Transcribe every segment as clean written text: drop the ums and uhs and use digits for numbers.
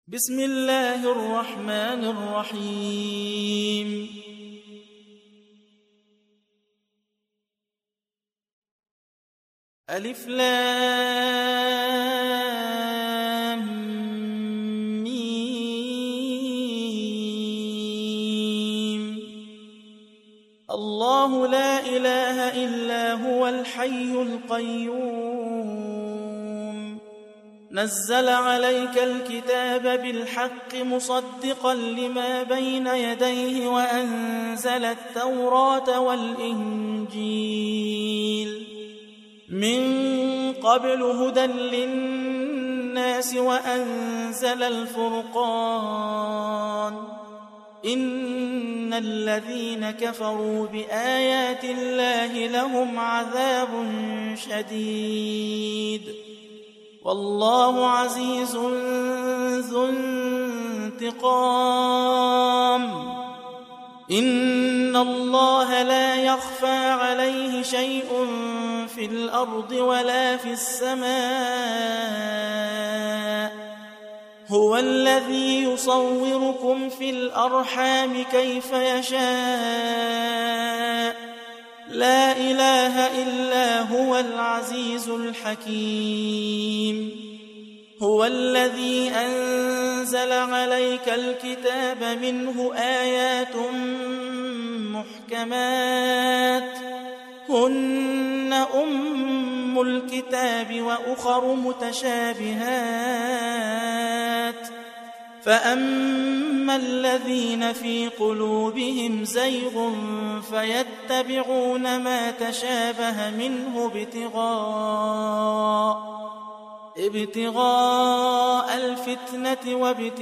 بسم الله الرحمن الرحيم ألف لام ميم الله لا إله إلا هو الحي القيوم نزل عليك الكتاب بالحق مصدقا لما بين يديه وأنزل التوراة والإنجيل من قبل هدى للناس وأنزل الفرقان إن الذين كفروا بآيات الله لهم عذاب شديد والله عزيز ذو انتقام إن الله لا يخفى عليه شيء في الأرض ولا في السماء هو الذي يصوركم في الأرحام كيف يشاء لا إله إلا هو العزيز الحكيم هو الذي أنزل عليك الكتاب منه آيات محكمات هن أم الكتاب وأخر متشابهات فأما الذين في قلوبهم زيغ فيتبعون ما تشابه منه ابتغاء الفتنة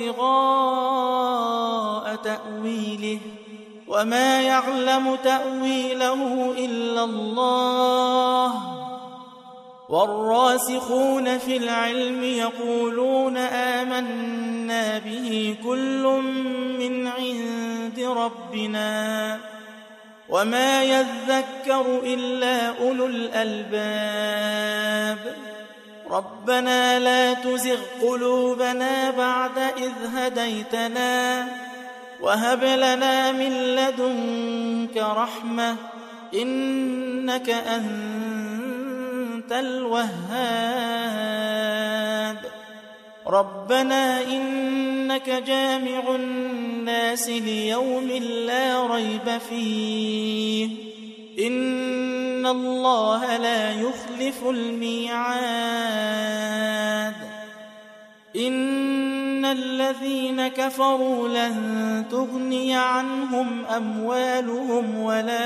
وابتغاء تأويله وما يعلم تأويله إلا الله والراسخون في العلم يقولون آمنا به كل من عند ربنا وما يذكر إلا أولو الألباب ربنا لا تزغ قلوبنا بعد إذ هديتنا وهب لنا من لدنك رحمة إنك أنت الوهاب ربنا إنك جامع الناس ليوم لا ريب فيه إن الله لا يخلف الميعاد إن الذين كفروا لن تغني عنهم أموالهم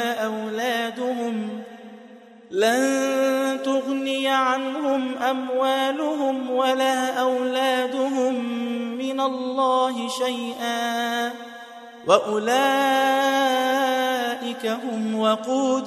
ولا أولادهم من الله شيئا وأولئك هم وقود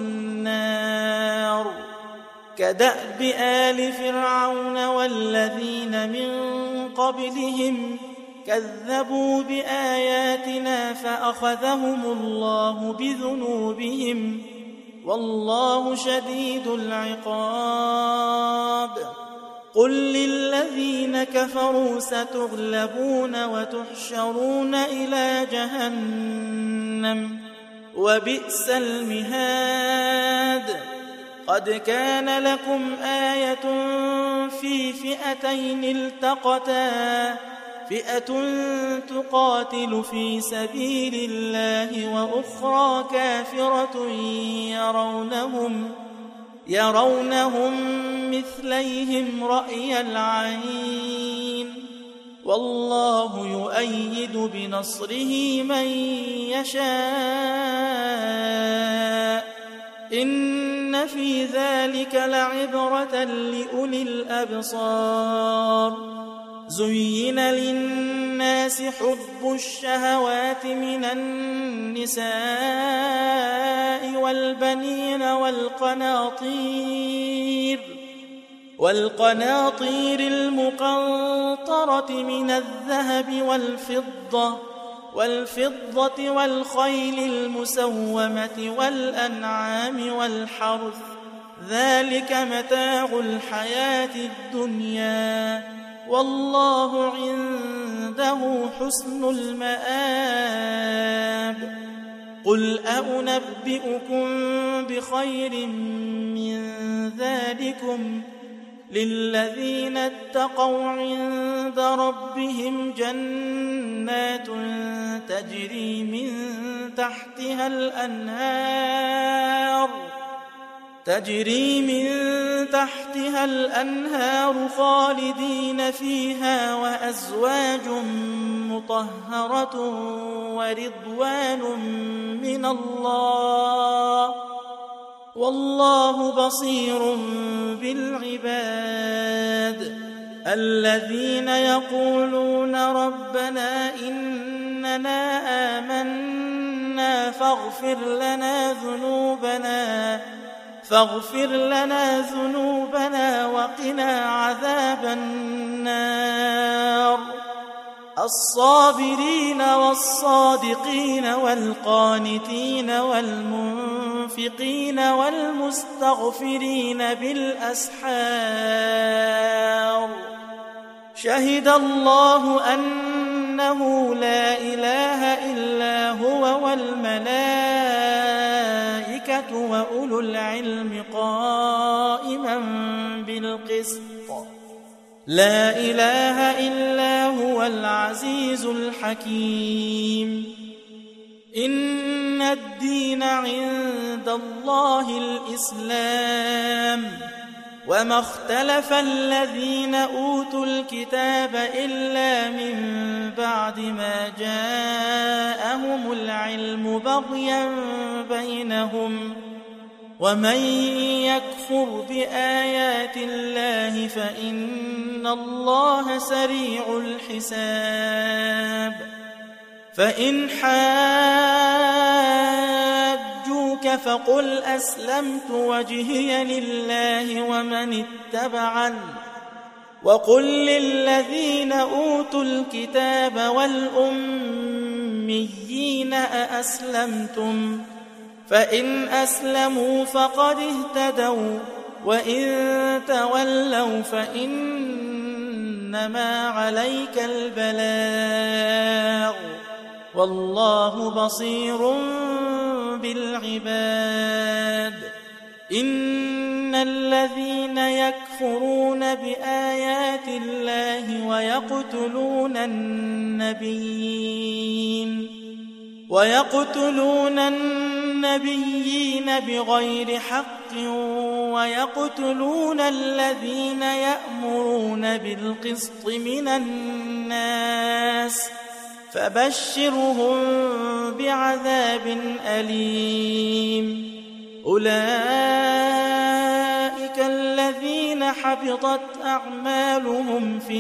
النار كدأب آل فرعون والذين من قبلهم كذبوا بآياتنا فأخذهم الله بذنوبهم والله شديد العقاب قل للذين كفروا ستغلبون وتحشرون إلى جهنم وبئس المهاد قد كان لكم آية في فئتين التقتا فئة تقاتل في سبيل الله وأخرى كافرة يرونهم مثليهم رأي العين والله يؤيد بنصره من يشاء إن في ذلك لعبرة لأولي الأبصار زين للناس حب الشهوات من النساء والبنين والقناطير المقنطرة من الذهب والفضة والخيل المسومة والأنعام والحرث ذلك متاع الحياة الدنيا والله عنده عنده حسن المآب قل أنبئكم بخير من ذلكم للذين اتقوا عند ربهم جنات تجري من تحتها الأنهار خالدين فيها وأزواج مطهرة ورضوان من الله والله بصير بالعباد الذين يقولون ربنا إننا آمنا فاغفر لنا ذنوبنا وقنا عذاب النار الصابرين والصادقين والقانتين والمنفقين والمستغفرين بالأسحار شهد الله أنه لا إله إلا هو والملائكة وأولو العلم قائما بالقسط لا إله إلا هو العزيز الحكيم إن الدين عند الله الإسلام وما اختلف الذين أوتوا الكتاب إلا من بعد ما جاءهم العلم بغيا بينهم ومن يكفر بآيات الله فإن الله سريع الحساب فإن حاجوك فقل أسلمت وجهي لله ومن اتبعني وقل للذين أوتوا الكتاب والأميين أأسلمتم فإن أسلموا فقد اهتدوا وإن تولوا فإنما عليك البلاغ والله بصير بالعباد إن الذين يكفرون بآيات الله ويقتلون النبيين بغير حق ويقتلون الذين يأمرون بالقسط من الناس فبشرهم بعذاب أليم أولئك الذين حبطت أعمالهم في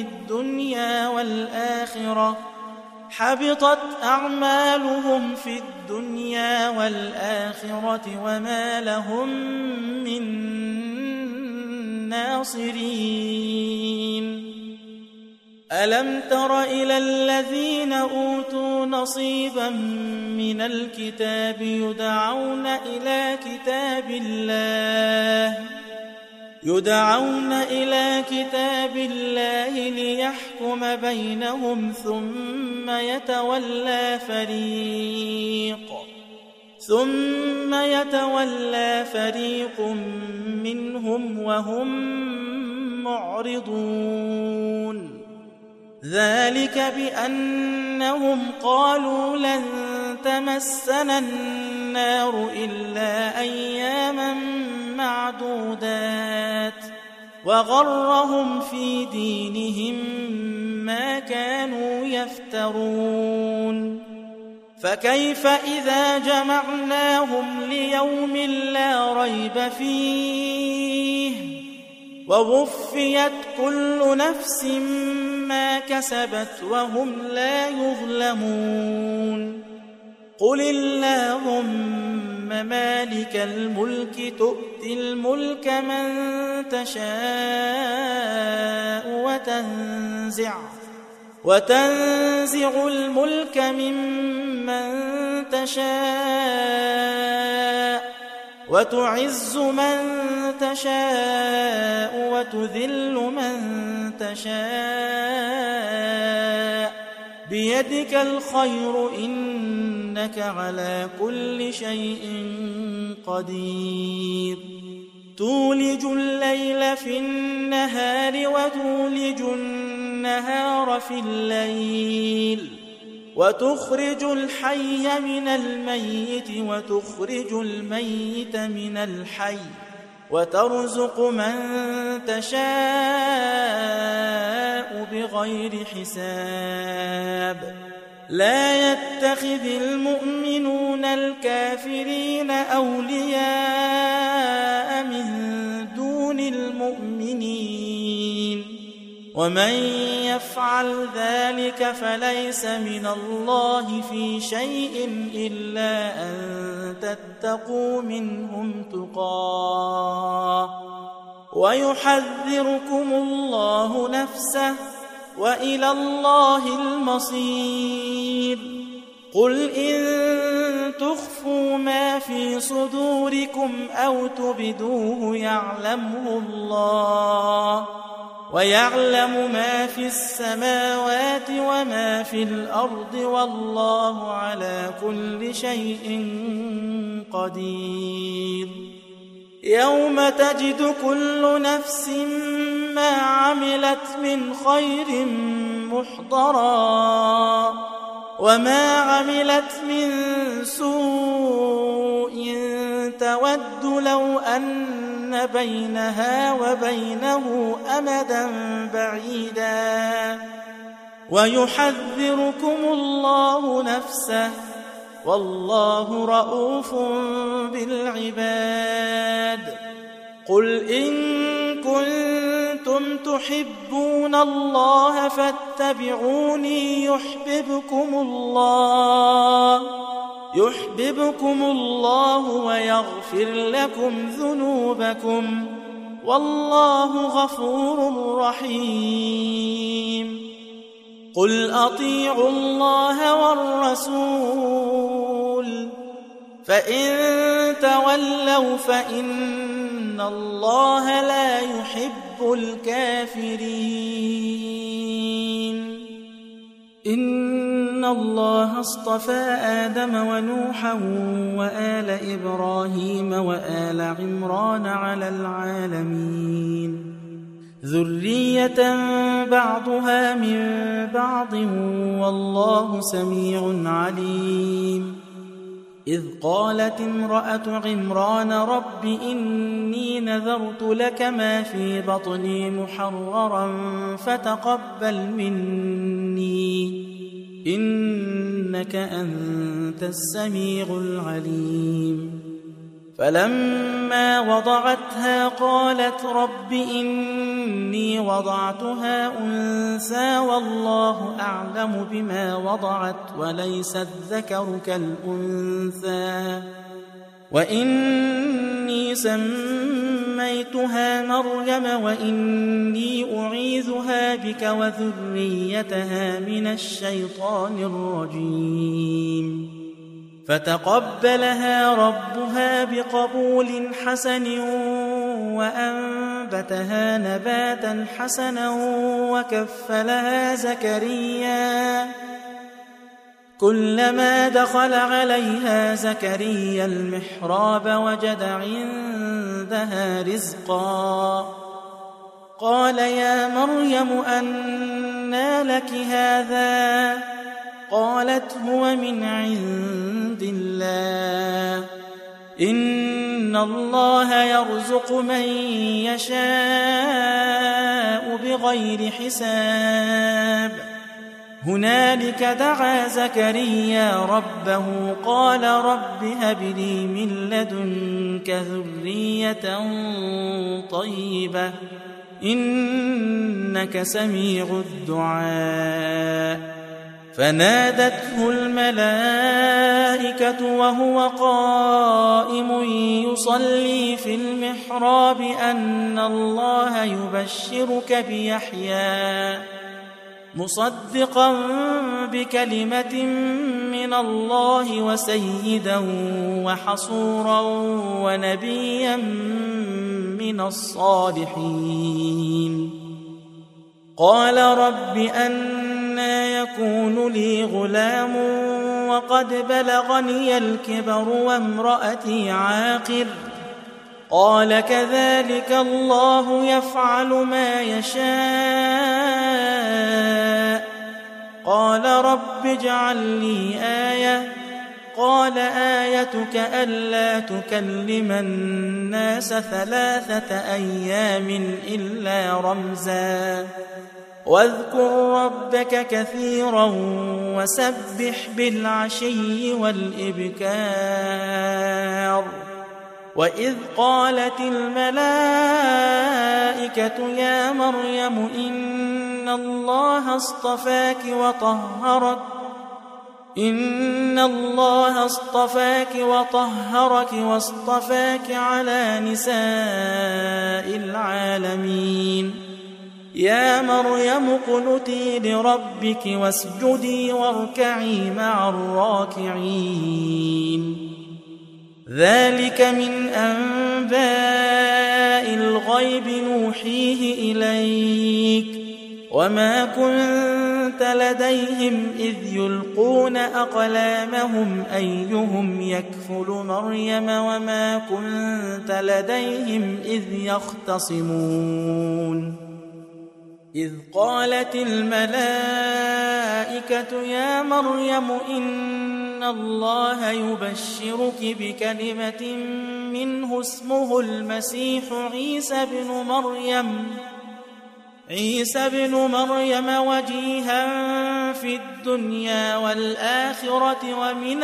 الدنيا والآخرة وما لهم من ناصرين ألم تر إلى الذين أوتوا نصيبا من الكتاب يدعون إلى كتاب الله ليحكم بينهم ثم يتولى فريق منهم وهم معرضون ذلك بأنهم قالوا لن تمسنا النار إلا أياما معدودات وغرهم في دينهم ما كانوا يفترون فكيف إذا جمعناهم ليوم لا ريب فيه ووفيت كل نفس ما كسبت وهم لا يظلمون قل اللهم مالك الملك تؤتي الملك من تشاء وتنزع الملك ممن تشاء وتعز من تشاء وتذل من تشاء بيدك الخير إنك على كل شيء قدير تولج الليل في النهار وتولج النهار في الليل وتخرج الحي من الميت وتخرج الميت من الحي وترزق من تشاء بغير حساب لا يتخذ المؤمنون الكافرين أولياء من دون المؤمنين ومن يفعل ذلك فليس من الله في شيء إلا أن تتقوا منهم تقاه ويحذركم الله نفسه وإلى الله المصير قل إن تخفوا ما في صدوركم أو تبدوه يعلمه الله ويعلم ما في السماوات وما في الأرض والله على كل شيء قدير يوم تجد كل نفس ما عملت من خير محضرا وما عملت من سوء تود لو أن بينها وبينه أمدا بعيدا ويحذركم الله نفسه والله رؤوف بالعباد قل إن كنتم تحبون الله فاتبعوني يحببكم الله ويغفر لكم ذنوبكم والله غفور رحيم قل أطيعوا الله والرسول فإن تولوا فإن الله لا يحب الكافرين إن الله اصطفى آدم ونوحا وآل إبراهيم وآل عمران على العالمين ذرية بعضها من بعض والله سميع عليم إذ قالت امرأة عمران رب إني نذرت لك ما في بطني محررا فتقبل مني إنك أنت السميع العليم فلما وضعتها قالت رب إني وضعتها أنثى والله أعلم بما وضعت وليس الذكر كالأنثى وإني سميتها مريم وإني أعيذها بك وذريتها من الشيطان الرجيم فتقبلها ربها بقبول حسن وأنبتها نباتا حسنا وكفلها زكريا كلما دخل عليها زكريا المحراب وجد عندها رزقا قال يا مريم أنى لك هذا قالت هو من عند الله إن الله يرزق من يشاء بغير حساب هنالك دعا زكريا ربه قال رب هب لي من لدنك ذرية طيبة إنك سميع الدعاء فنادته الملائكة وهو قائم يصلي في المحراب أن الله يبشرك بيحيى مصدقا بكلمة من الله وسيدا وحصورا ونبيا من الصالحين قال رب أن أنى يكون لي غلام وقد بلغني الكبر وامرأتي عاقر قال كذلك الله يفعل ما يشاء قال رب اجعل لي آية قال آيتك ألا تكلم الناس 3 أيام إلا رمزا واذكر ربك كثيرا وسبح بالعشي والإبكار وإذ قالت الملائكة يا مريم إن الله اصطفاك وطهرك واصطفاك على نساء العالمين يا مريم اقنتي لربك واسجدي واركعي مع الراكعين ذلك من أنباء الغيب نوحيه إليك وما كنت لديهم إذ يلقون أقلامهم أيهم يكفل مريم وما كنت لديهم إذ يختصمون إذ قالت الملائكة يا مريم إن الله يبشرك بكلمة منه اسمه المسيح عيسى بن مريم وجيها في الدنيا والآخرة ومن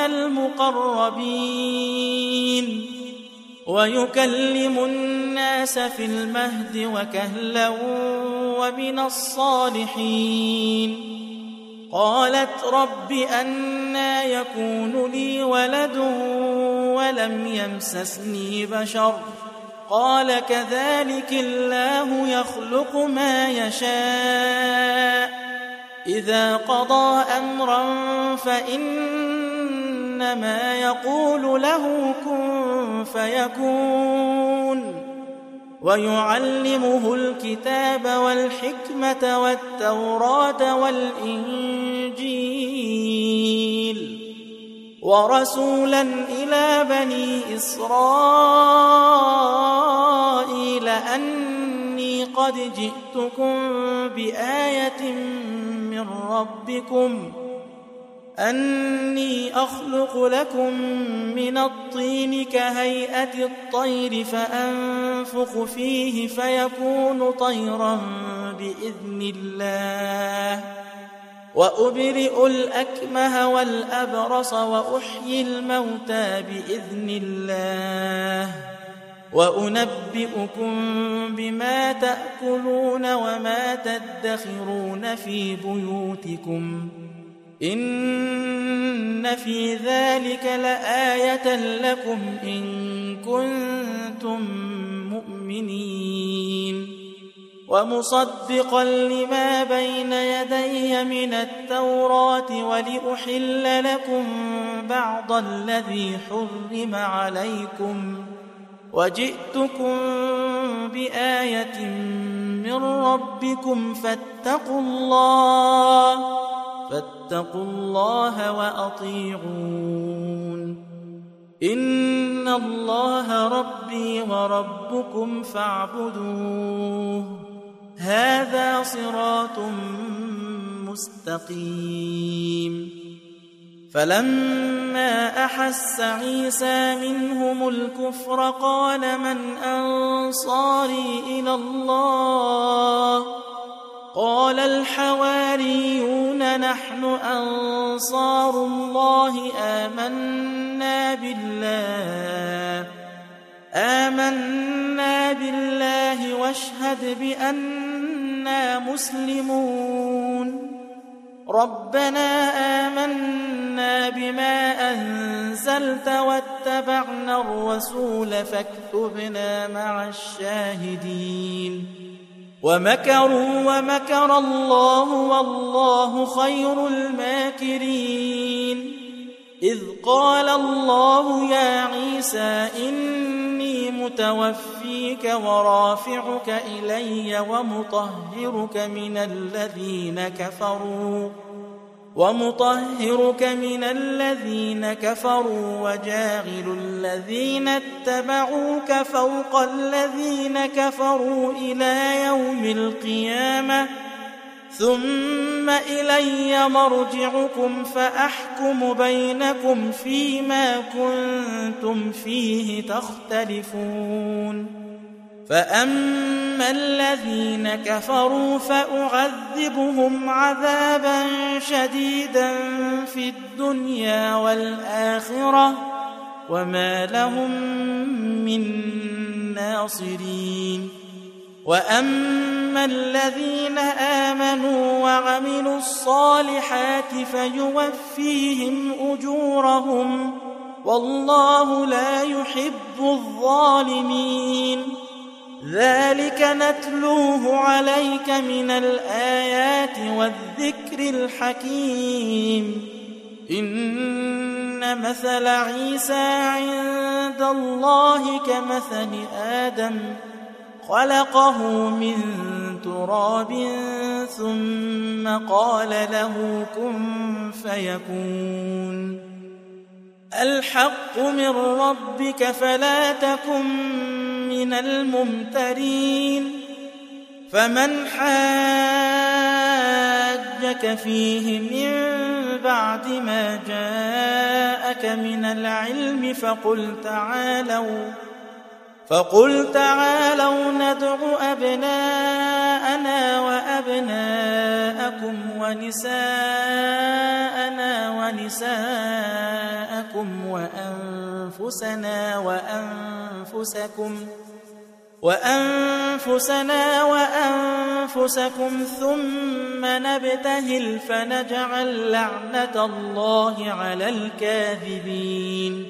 المقربين ويكلم الناس في المهد وكهلا ومن الصالحين قالت رب أنى يكون لي ولد ولم يمسسني بشر قال كذلك الله يخلق ما يشاء إذا قضى أمرا فإنما يقول له كن فيكون ويعلمه الكتاب والحكمة والتوراة والإنجيل ورسولا إلى بني إسرائيل أني قد جئتكم بآية من ربكم أني أخلق لكم من الطين كهيئة الطير فأنفخ فيه فيكون طيرا بإذن الله وأبرئ الأكمه والأبرص وأحيي الموتى بإذن الله وأنبئكم بما تأكلون وما تدخرون في بيوتكم إن في ذلك لآية لكم إن كنتم مؤمنين ومصدقا لما بين يدي من التوراة ولأحل لكم بعض الذي حرم عليكم وجئتكم بآية من ربكم فاتقوا الله وأطيعون إن الله ربي وربكم فاعبدوه هذا صراط مستقيم فلما أحس عيسى منهم الكفر قال من أنصاري إلى الله قال الحواريون نحن أنصار الله آمنا بالله واشهد بأننا مسلمون ربنا آمنا بما أنزلت واتبعنا الرسول فاكتبنا مع الشاهدين ومكروا ومكر الله والله خير الماكرين إذ قال الله يا عيسى إني متوفيك ورافعك إلي ومطهرك من الذين كفروا وجاعل الذين اتبعوك فوق الذين كفروا إلى يوم القيامة ثم إلي مرجعكم فأحكم بينكم فيما كنتم فيه تختلفون فأما الذين كفروا فأعذبهم عذابا شديدا في الدنيا والآخرة وما لهم من ناصرين وأما الذين آمنوا وعملوا الصالحات فيوفيهم أجورهم والله لا يحب الظالمين ذلك نتلوه عليك من الآيات والذكر الحكيم إن مثل عيسى عند الله كمثل آدم خلقه من تراب ثم قال له كن فيكون الحق من ربك فلا تكن من الممترين فمن حاجك فيه من بعد ما جاءك من العلم فقل تعالوا ندع أبناءنا وأبناءكم ونساءنا ونساءكم وأنفسنا وأنفسكم ثم نبتهل فنجعل لعنة الله على الكاذبين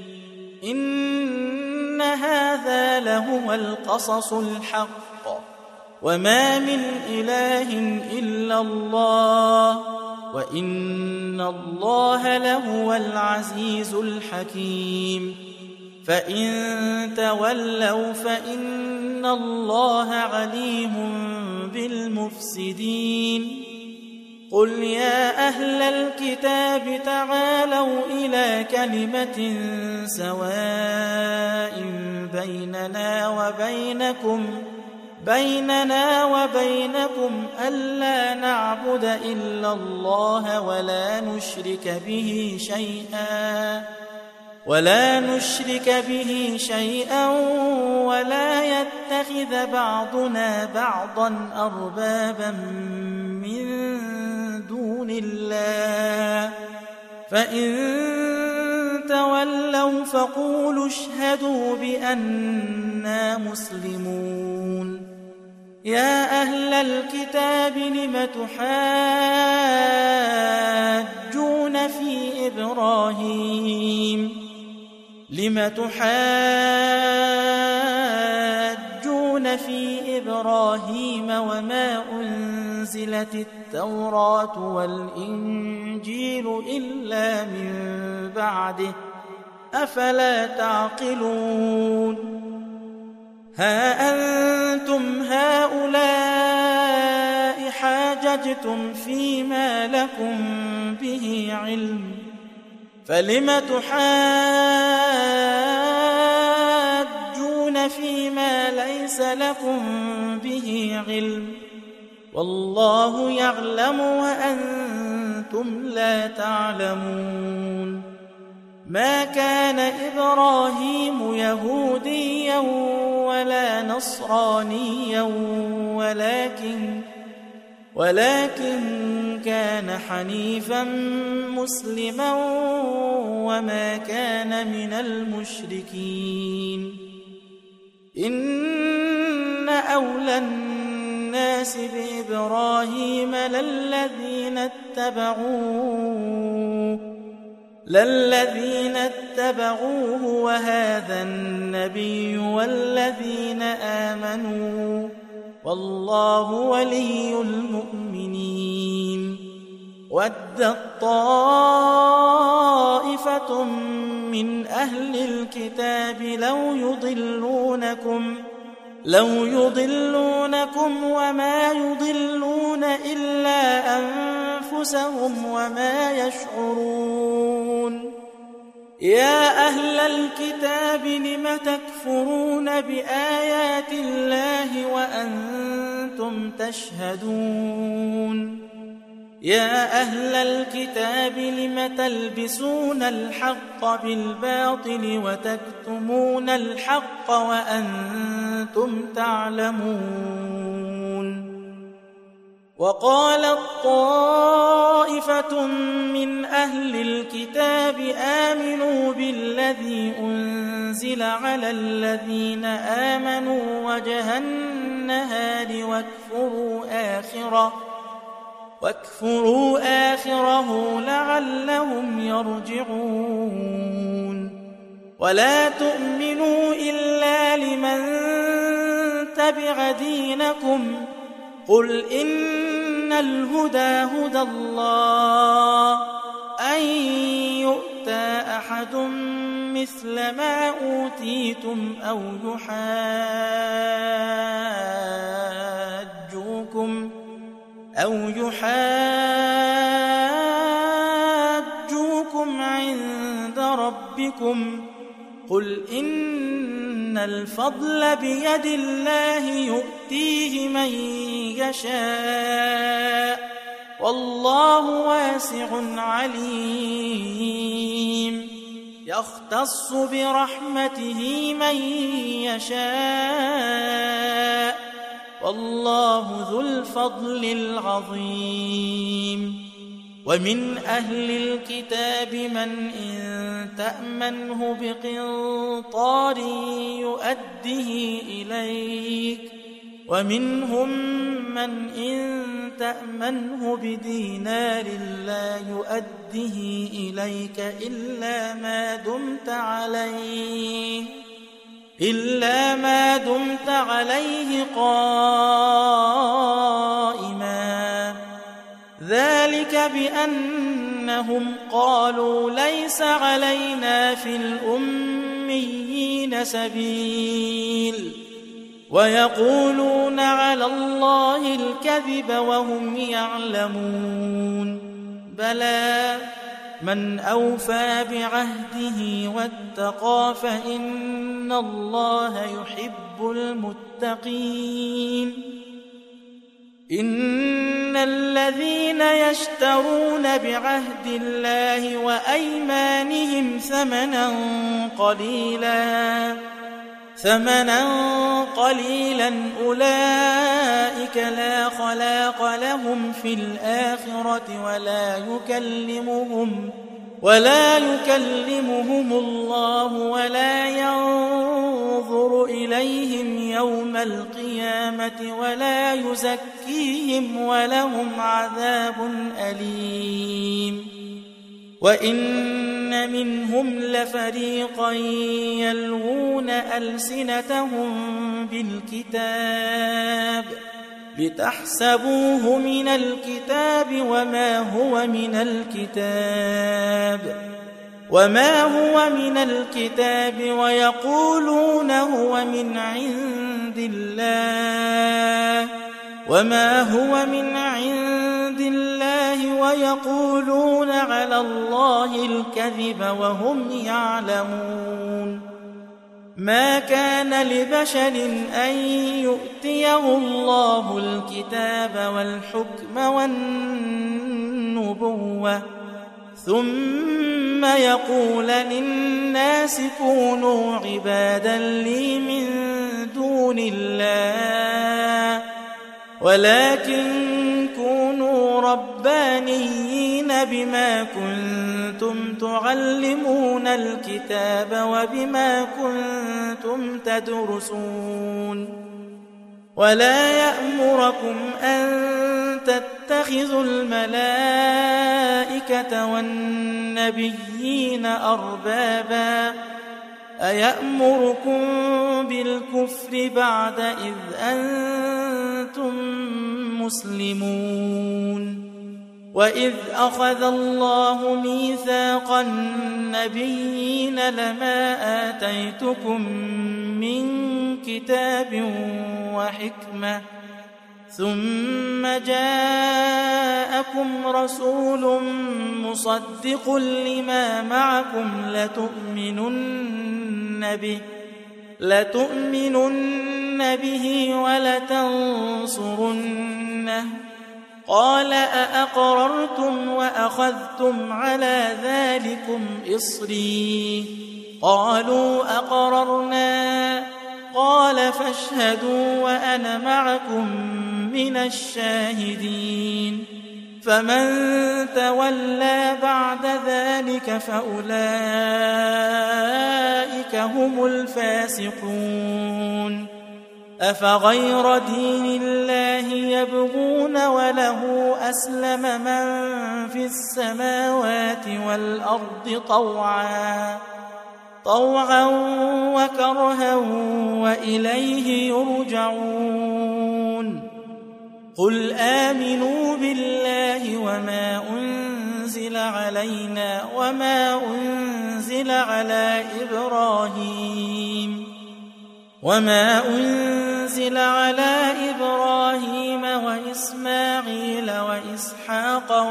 إن هذا لهو القصص الحق وما من إله إلا الله وإن الله لهو العزيز الحكيم فإن تولوا فإن الله عليم بالمفسدين قل يا أهل الكتاب تعالوا إلى كلمة سواء بيننا وبينكم ألا نعبد إلا الله ولا نشرك به شيئا ولا يتخذ بعضنا بعضا أربابا من دون الله فإن تولوا فقولوا اشهدوا بأننا مسلمون يا أهل الكتاب لم تحاجون في إبراهيم وما أنزلت التوراة والإنجيل إلا من بعده أفلا تعقلون ها أنتم هؤلاء حاججتم فيما لكم به علم فلم تحاجون فيما ليس لكم به علم والله يعلم وأنتم لا تعلمون ما كان إبراهيم يهوديا ولا نصرانيا ولكن كان حنيفا مسلما وما كان من المشركين إن أولى الناس بإبراهيم للذين اتبعوه وهذا النبي والذين آمنوا والله ولي المؤمنين ودت طائفة من أهل الكتاب لو يضلونكم وما يضلون إلا أنفسهم وما يشعرون يا أهل الكتاب لم تكفرون بآيات الله وأنتم تشهدون يا أهل الكتاب لم تلبسون الحق بالباطل وتكتمون الحق وأنتم تعلمون وقالت طائفة من أهل الكتاب آمنوا بالذي أنزل على الذين آمنوا وجه النهار واكفروا آخره لعلهم يرجعون ولا تؤمنوا إلا لمن تبع دينكم قل إن الهدى هدى الله أن يؤتى أحد مثل ما أوتيتم أو يحاجوكم عند ربكم قل إن الفضل بيد الله يؤتيه من يشاء والله واسع عليم يختص برحمته من يشاء والله ذو الفضل العظيم ومن أهل الكتاب من إن تأمنه بقنطار يؤده إليك ومنهم من إن تأمنه بدينار لا يؤده إليك إلا ما دمت عليه قائما ذلك بأنهم قالوا ليس علينا في الأميين سبيل ويقولون على الله الكذب وهم يعلمون بلى من أوفى بعهده واتقى فإن الله يحب المتقين إن الذين يشترون بعهد الله وأيمانهم ثمنا قليلا أولئك لا خلاق لهم في الآخرة ولا يكلمهم الله ولا ينظر إليهم يوم القيامة ولا يزكيهم ولهم عذاب أليم وإن منهم لفريقا يلوون ألسنتهم بالكتاب لتحسبوه من الكتاب وما هو من الكتاب ويقولون هو من عند الله ويقولون على الله الكذب وهم يعلمون ما كان لبشر أن يؤتيه الله الكتاب والحكم والنبوة ثم يقول للناس كونوا عبادا لي من دون الله ولكن كونوا ربانيين بما كنتم تعلمون الكتاب وبما كنتم تدرسون ولا يأمركم أن تتخذوا الملائكة والنبيين أربابا أيأمركم بالكفر بعد إذ أنتم مسلمون وإذ أخذ الله ميثاق ميثاق النبيين لما آتيتكم من كتاب وحكمة ثم جاءكم رسول مصدق لما معكم لتؤمنن به ولتنصرنه قال أأقررتم وأخذتم على ذلكم إصري قالوا أقررنا قال فاشهدوا وأنا معكم من الشاهدين فمن تولى بعد ذلك فأولئك هم الفاسقون أفغير دين الله يبغون وله أسلم من في السماوات والأرض طوعا وكرها وإليه يرجعون قل آمنوا بالله وما أنزل علينا وما أنزل على إبراهيم وإسماعيل وإسحاق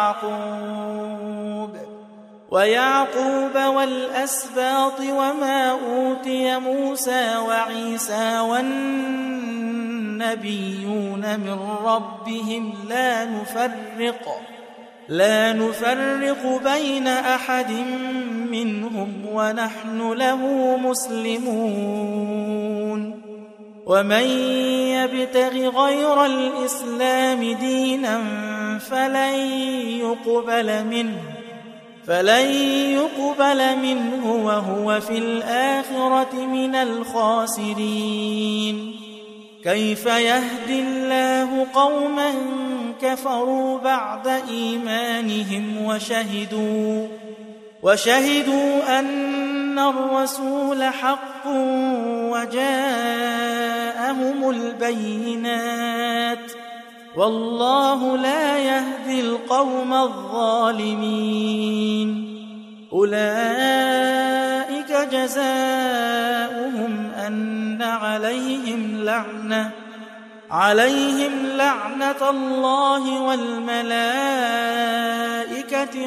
ويعقوب والأسباط وما أوتي موسى وعيسى والنبيون من ربهم لا نفرق بين أحد منهم ونحن له مسلمون ومن يبتغ غير الإسلام دينا فلن يقبل منه وهو في الآخرة من الخاسرين كيف يهدي الله قوما كفروا بعد إيمانهم وشهدوا أن الرسول حق وجاءهم البينات والله لا يهدي القوم الظالمين أولئك جزاؤهم أن عليهم لعنة الله والملائكة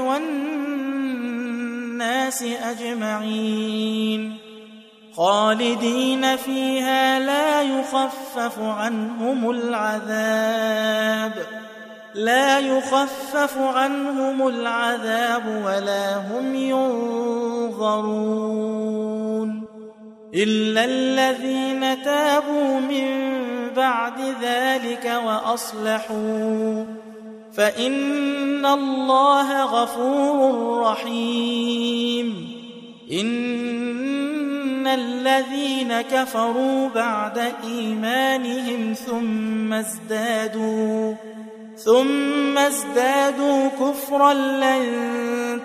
والناس أجمعين خالدين فيها لا يخفف عنهم العذاب ولا هم ينظرون إلا الذين تابوا من بعد ذلك وأصلحوا فإن الله غفور رحيم إن الذين كفروا بعد إيمانهم ثم ازدادوا كفرا لن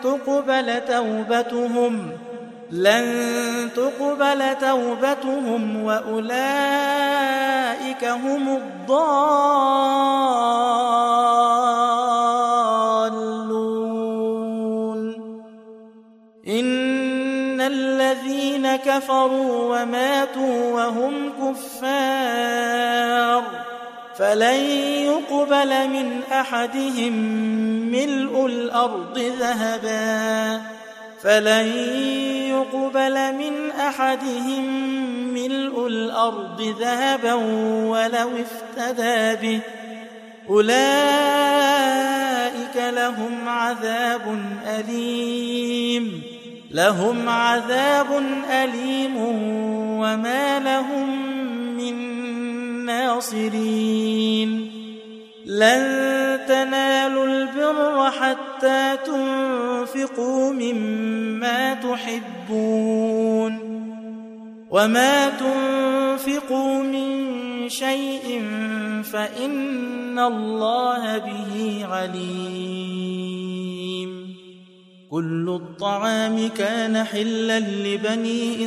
تقبل توبتهم وأولئك هم الضالون إن الذين كفروا وماتوا وهم كفار فلن يقبل من أحدهم ملء الأرض ذهبا ولو افتدى به أولئك لهم عذاب أليم وما لهم من ناصرين لن تنالوا البر حتى تنفقوا مما تحبون وما تنفقوا من شيء فإن الله به عليم كل الطعام كان حلا لبني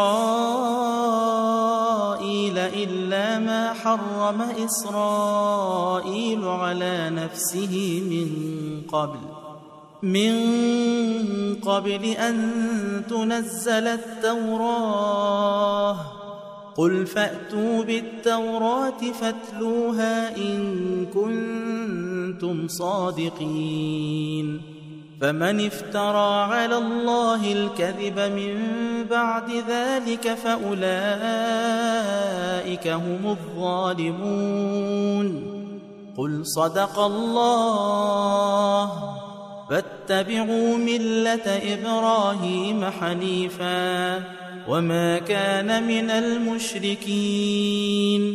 إسرائيل إلا ما حرم إسرائيل على نفسه من قبل من قبل أن تنزل التوراة قل فأتوا بالتوراة فاتلوها إن كنتم صادقين فمن افترى على الله الكذب من بعد ذلك فأولئك هم الظالمون قل صدق الله فاتبعوا ملة إبراهيم حنيفا وما كان من المشركين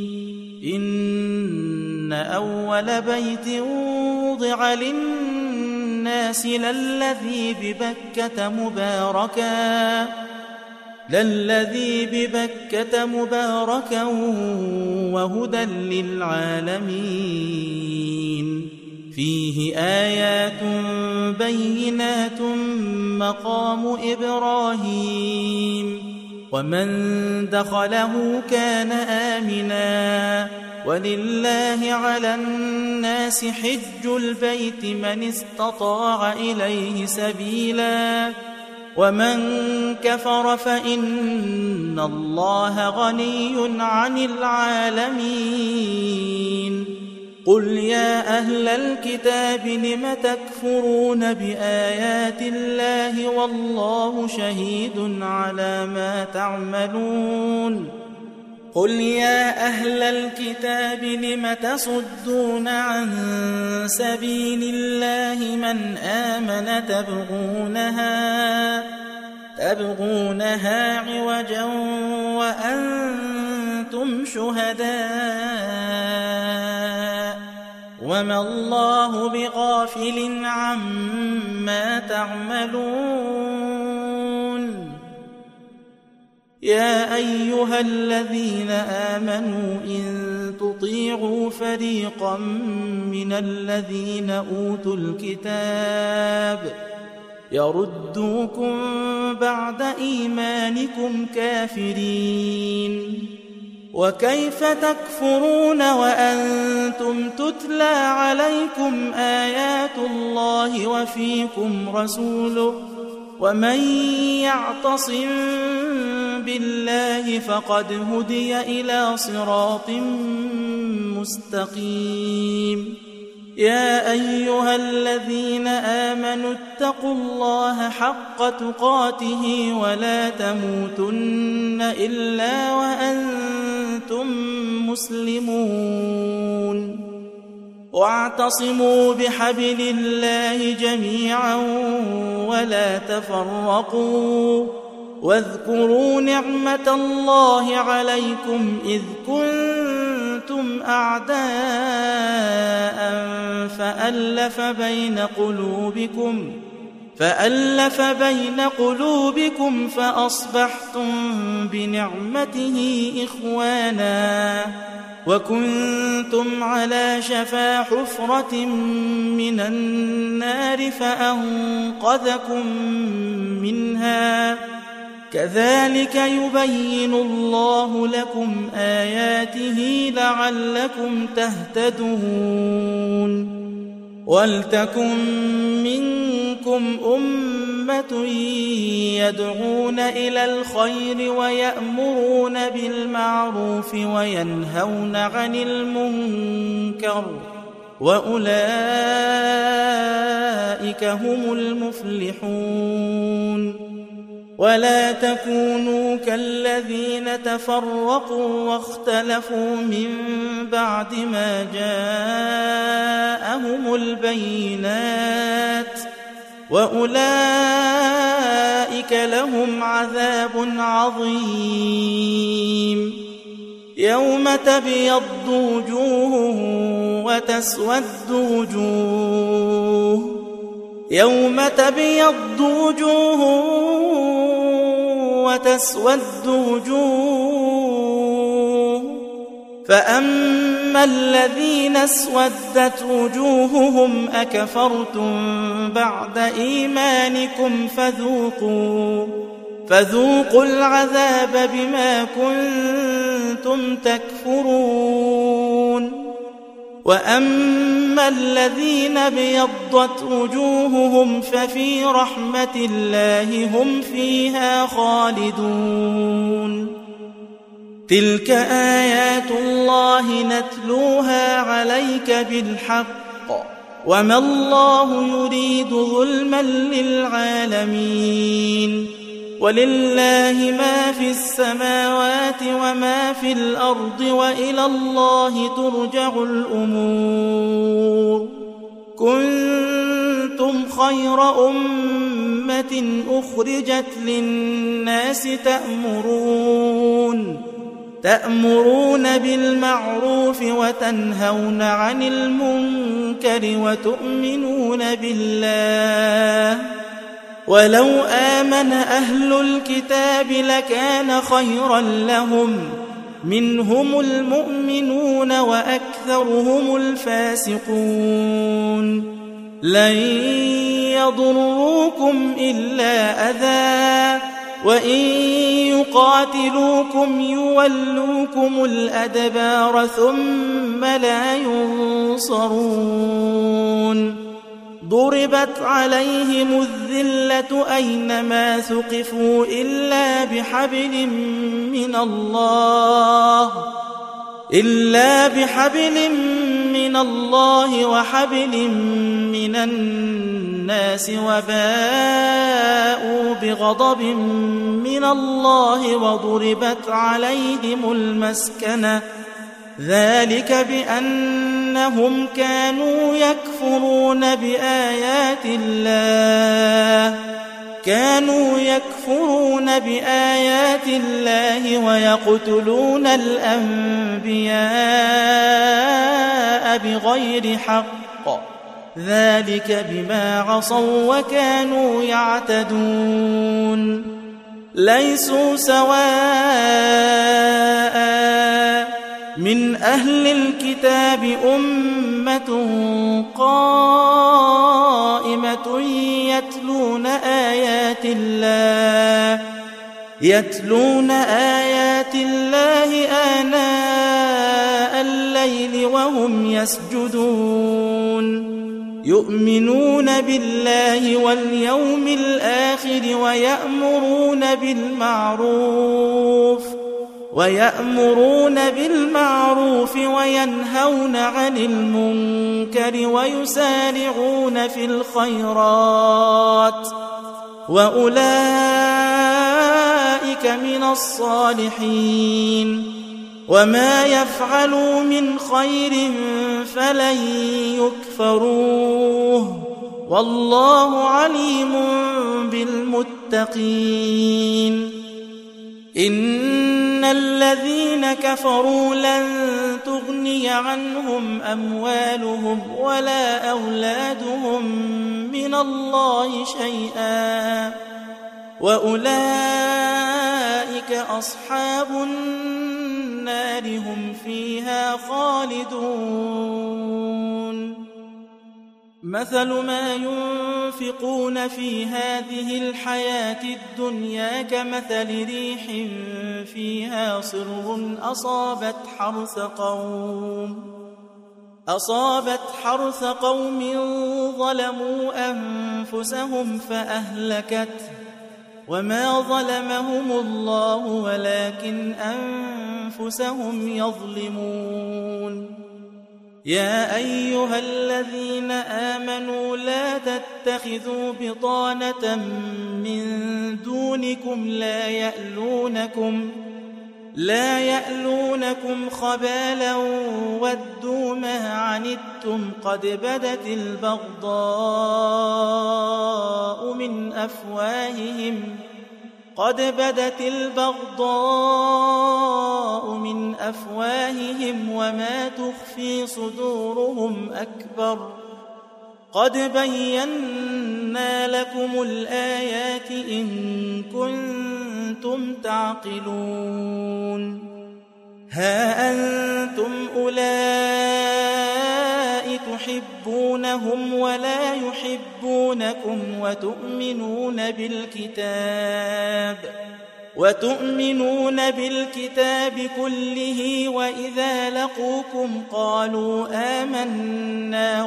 إن أول بيت وضع للناس للذي ببكة مباركا وهدى للعالمين فيه آيات بينات مقام إبراهيم ومن دخله كان آمنا ولله على الناس حج البيت من استطاع إليه سبيلا ومن كفر فإن الله غني عن العالمين قل يا أهل الكتاب لم تكفرون بآيات الله والله شهيد على ما تعملون قل يا أهل الكتاب لم تصدون عن سبيل الله من آمن تبغونها عوجا وأنتم شهداء وما الله بغافل عما تعملون يا أيها الذين آمنوا إن تطيعوا فريقا من الذين أوتوا الكتاب يردوكم بعد إيمانكم كافرين وكيف تكفرون وأنتم تتلى عليكم آيات الله وفيكم رسوله ومن يعتصم بالله فقد هدي إلى صراط مستقيم يا أيها الذين آمنوا اتقوا الله حق تقاته ولا تموتن إلا وأنتم مسلمون واعتصموا بحبل الله جميعا ولا تفرقوا واذكروا نعمة الله عليكم إذ كنتم أعداء فألف بين قلوبكم فأصبحتم بنعمته إخوانا وكنتم على شفا حفرة من النار فأنقذكم منها كذلك يبين الله لكم آياته لعلكم تهتدون ولتكن منكم أمة يدعون إلى الخير ويأمرون بالمعروف وينهون عن المنكر وأولئك هم المفلحون ولا تكونوا كالذين تفرقوا واختلفوا من بعد ما جاءهم البينات وأولئك لهم عذاب عظيم يوم تبيض وجوه وتسود وجوه يوم تبيض وجوه وتسود وجوه فأما الذين اسودت وجوههم أكفرتم بعد إيمانكم فذوقوا العذاب بما كنتم تكفرون وأما الذين ابيضت وجوههم ففي رحمة الله هم فيها خالدون. تلك آيات الله نتلوها عليك بالحق وما الله يريد ظلما للعالمين. ولله ما في السماوات وما في الأرض وإلى الله ترجع الأمور. كنتم خير أمة أخرجت للناس تأمرون بالمعروف وتنهون عن المنكر وتؤمنون بالله. ولو آمن أهل الكتاب لكان خيرا لهم منهم المؤمنون وأكثرهم الفاسقون. لن يضروكم إلا أذى وإن يقاتلوكم يولوكم الأدبار ثم لا ينصرون. ضربت عليهم الذلة أينما ثقفوا إلا بحبل من الله وحبل من الناس وباءوا بغضب من الله وضربت عليهم المسكنة ذلك بأنهم كانوا يكفرون بآيات الله ويقتلون الأنبياء بغير حق ذلك بما عصوا وكانوا يعتدون. ليسوا سواء من أهل الكتاب أمة قائمة يتلون آيات الله آناء الليل وهم يسجدون. يؤمنون بالله واليوم الآخر ويأمرون بالمعروف وينهون عن المنكر ويسارعون في الخيرات وأولئك من الصالحين. وما يفعلوا من خير فلن يكفروه والله عليم بالمتقين. إن الذين كفروا لن تغني عنهم أموالهم ولا أولادهم من الله شيئا وأولئك أصحاب النار هم فيها خالدون. مثل ما ينفقون في هذه الحياة الدنيا كمثل ريح فيها صر أصابت حرث قوم ظلموا أنفسهم فأهلكته وما ظلمهم الله ولكن أنفسهم يظلمون. يا أيها الذين آمنوا لا تتخذوا بطانة من دونكم لا يألونكم خبالا ودوا ما عنتم قد بدت البغضاء من أفواههم وما تخفي صدورهم أكبر. قد بينا لكم الآيات إن كنتم تعقلون. ها أنتم أولئك تحبونهم ولا يحبونكم وتؤمنون بالكتاب كله وإذا لقوكم قالوا آمنا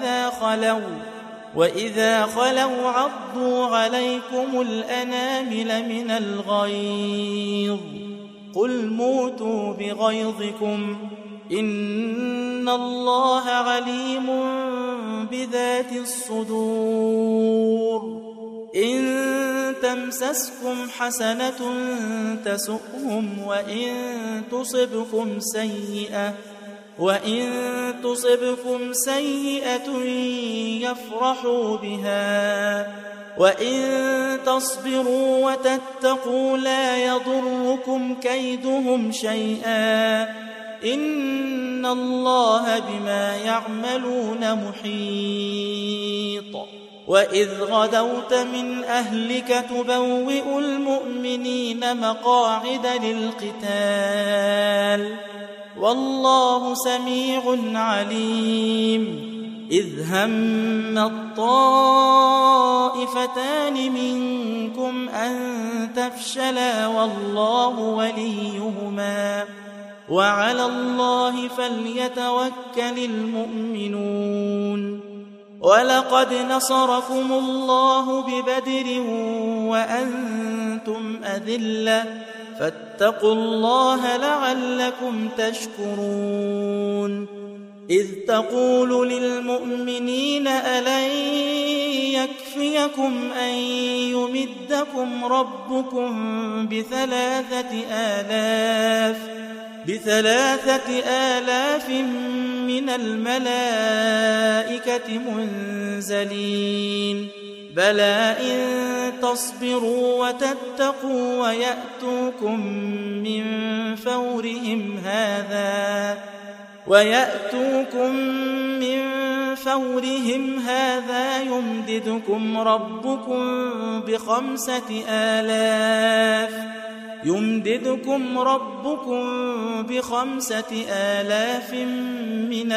وإذا خلوا عضوا عليكم الأنامل من الغيظ قل موتوا بغيظكم إن الله عليم بذات الصدور إن تمسسكم حسنة تسؤهم وإن تصبكم سيئة يفرحوا بها وإن تصبروا وتتقوا لا يضركم كيدهم شيئا إن الله بما يعملون محيط وإذ غدوت من أهلك تبوئ المؤمنين مقاعد للقتال والله سميع عليم إذ هم الطائفتان منكم أن تفشلا والله وليهما وعلى الله فليتوكل المؤمنون ولقد نصركم الله ببدر وأنتم أذلة فاتقوا الله لعلكم تشكرون إذ تقول للمؤمنين ألن يكفيكم أن يمدكم ربكم ب3,000 من الملائكة منزلين بلى إن تصبروا وتتقوا ويأتوكم من فورهم هذا يمددكم ربكم ب5,000 من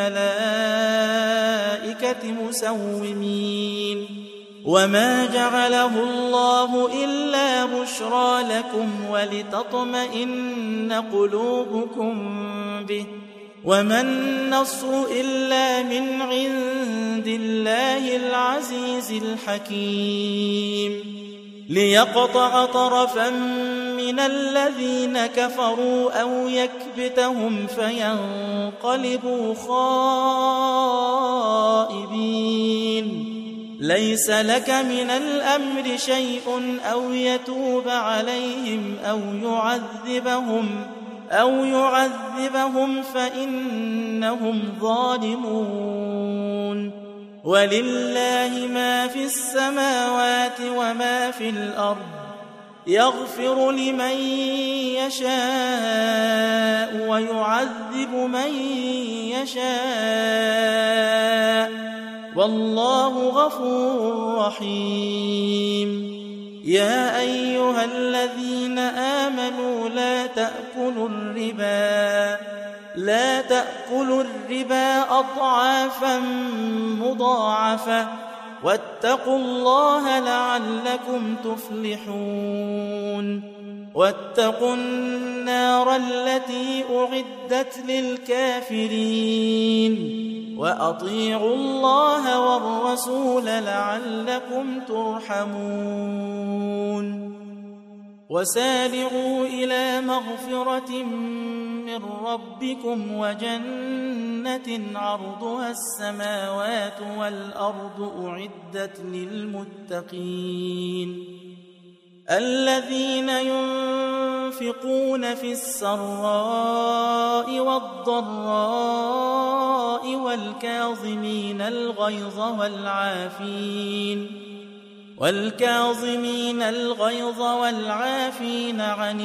الملائكة مسومين وما جعله الله إلا بشرى لكم ولتطمئن قلوبكم به وما النصر إلا من عند الله العزيز الحكيم ليقطع طرفا من الذين كفروا أو يكبتهم فينقلبوا خائبين ليس لك من الأمر شيء أو يتوب عليهم أو يعذبهم فإنهم ظالمون ولله ما في السماوات وما في الأرض يغفر لمن يشاء ويعذب من يشاء والله غفور رحيم يا أيها الذين آمنوا لا تأكلوا الربا أضعافا مضاعفة واتقوا الله لعلكم تفلحون واتقوا النار التي أعدت للكافرين وأطيعوا الله والرسول لعلكم ترحمون وسارعوا إلى مغفرة من ربكم وجنة عرضها السماوات والأرض أعدت للمتقين الذين ينفقون في السراء والضراء والكاظمين الغيظ والعافين عن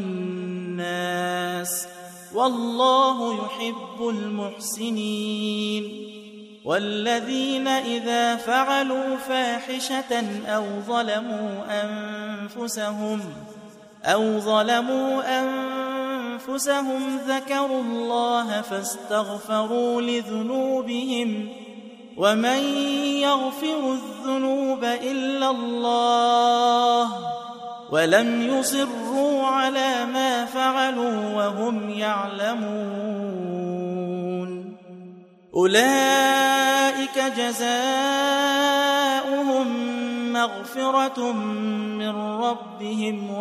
الناس والله يحب المحسنين والذين إذا فعلوا فاحشة أو ظلموا أنفسهم ذكروا الله فاستغفروا لذنوبهم ومن يغفر الذنوب إلا الله ولم يصروا على ما فعلوا وهم يعلمون. أولئك جزاؤهم مغفرة من ربهم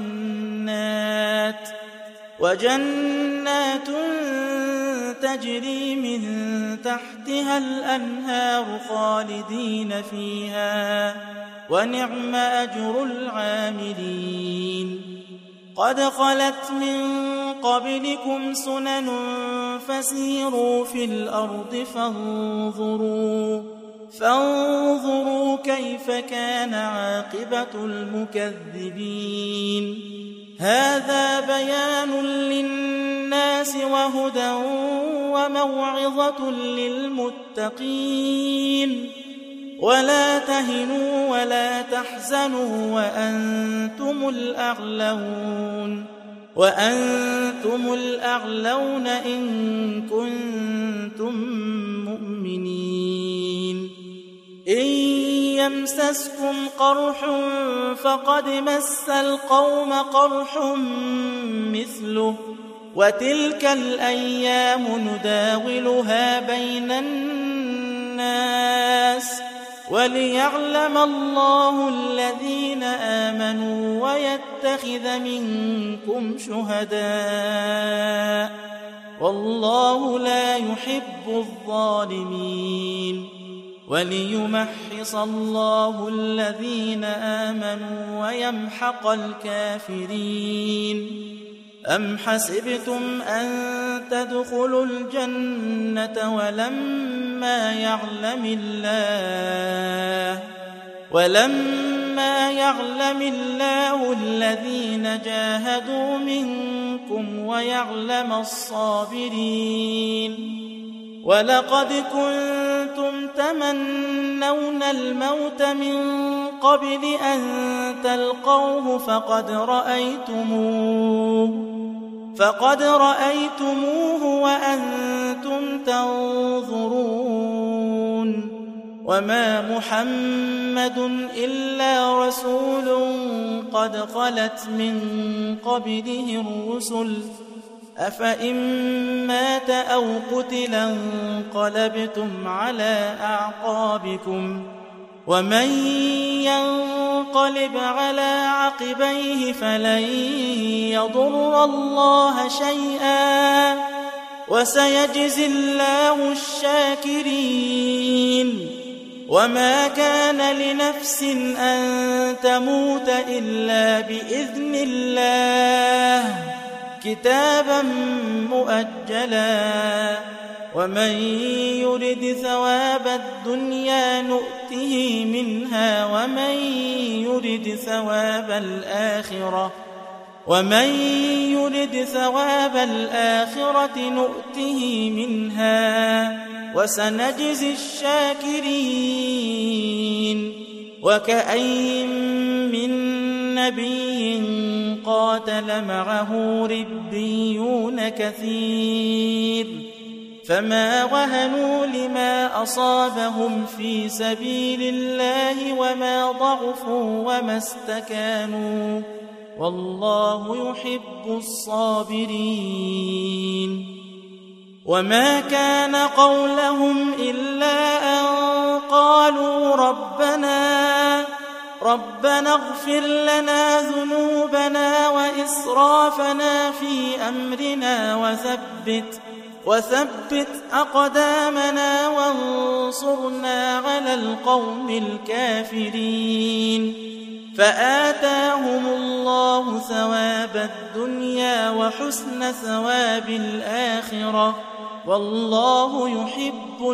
وجنات تجري من تحتها الأنهار خالدين فيها، ونعم أجر العاملين. قد خلت من قبلكم سنن فسيروا في الأرض فانظروا كيف كان عاقبة المكذبين. هذا بيان للناس وهدى وموعظة للمتقين. ولا تهنوا ولا تحزنوا وأنتم الأعلون إن كنتم مؤمنين. إن يمسسكم قرح فقد مس القوم قرح مثله، وتلك الأيام نداولها بين الناس وليعلم الله الذين آمنوا ويتخذ منكم شهداء، والله لا يحب الظالمين. وليمحص الله الذين آمنوا ويمحق الكافرين. أم حسبتم أن تدخلوا الجنة ولما يعلم الله الذين جاهدوا منكم ويعلم الصابرين. ولقد كنتم تمنون الموت من قبل أن تلقوه فقد رأيتموه وأنتم تنظرون. وما محمد إلا رسول قد خلت من قبله الرسل، أفإن مات أو قتل انقلبتم على أعقابكم، ومن ينقلب على عقبيه فلن يضر الله شيئا، وسيجزي الله الشاكرين. وما كان لنفس أن تموت إلا بإذن الله كتابا مؤجلا، ومن يرد ثواب الدنيا نؤته منها ومن يرد ثواب الآخرة نؤته منها وسنجزي الشاكرين. وكأين من نبي قاتل معه ربيون كثير، فما وهنوا لما أصابهم في سبيل الله وما ضعفوا وما استكانوا، والله يحب الصابرين. وما كان قولهم إلا أن قالوا ربنا اغفر لنا ذنوبنا وإسرافنا في أمرنا وثبت أقدامنا وانصرنا على القوم الكافرين. فآتاهم الله ثواب الدنيا وحسن ثواب الآخرة، والله يحب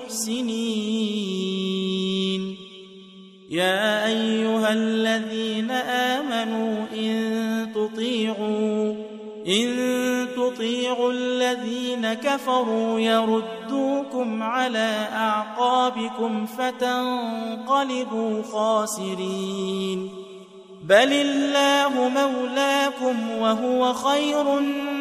المحسنين. يا أيها الذين آمنوا إن تطيعوا الذين كفروا يردوكم على أعقابكم فتنقلبوا خاسرين. بل الله مولاكم وهو خير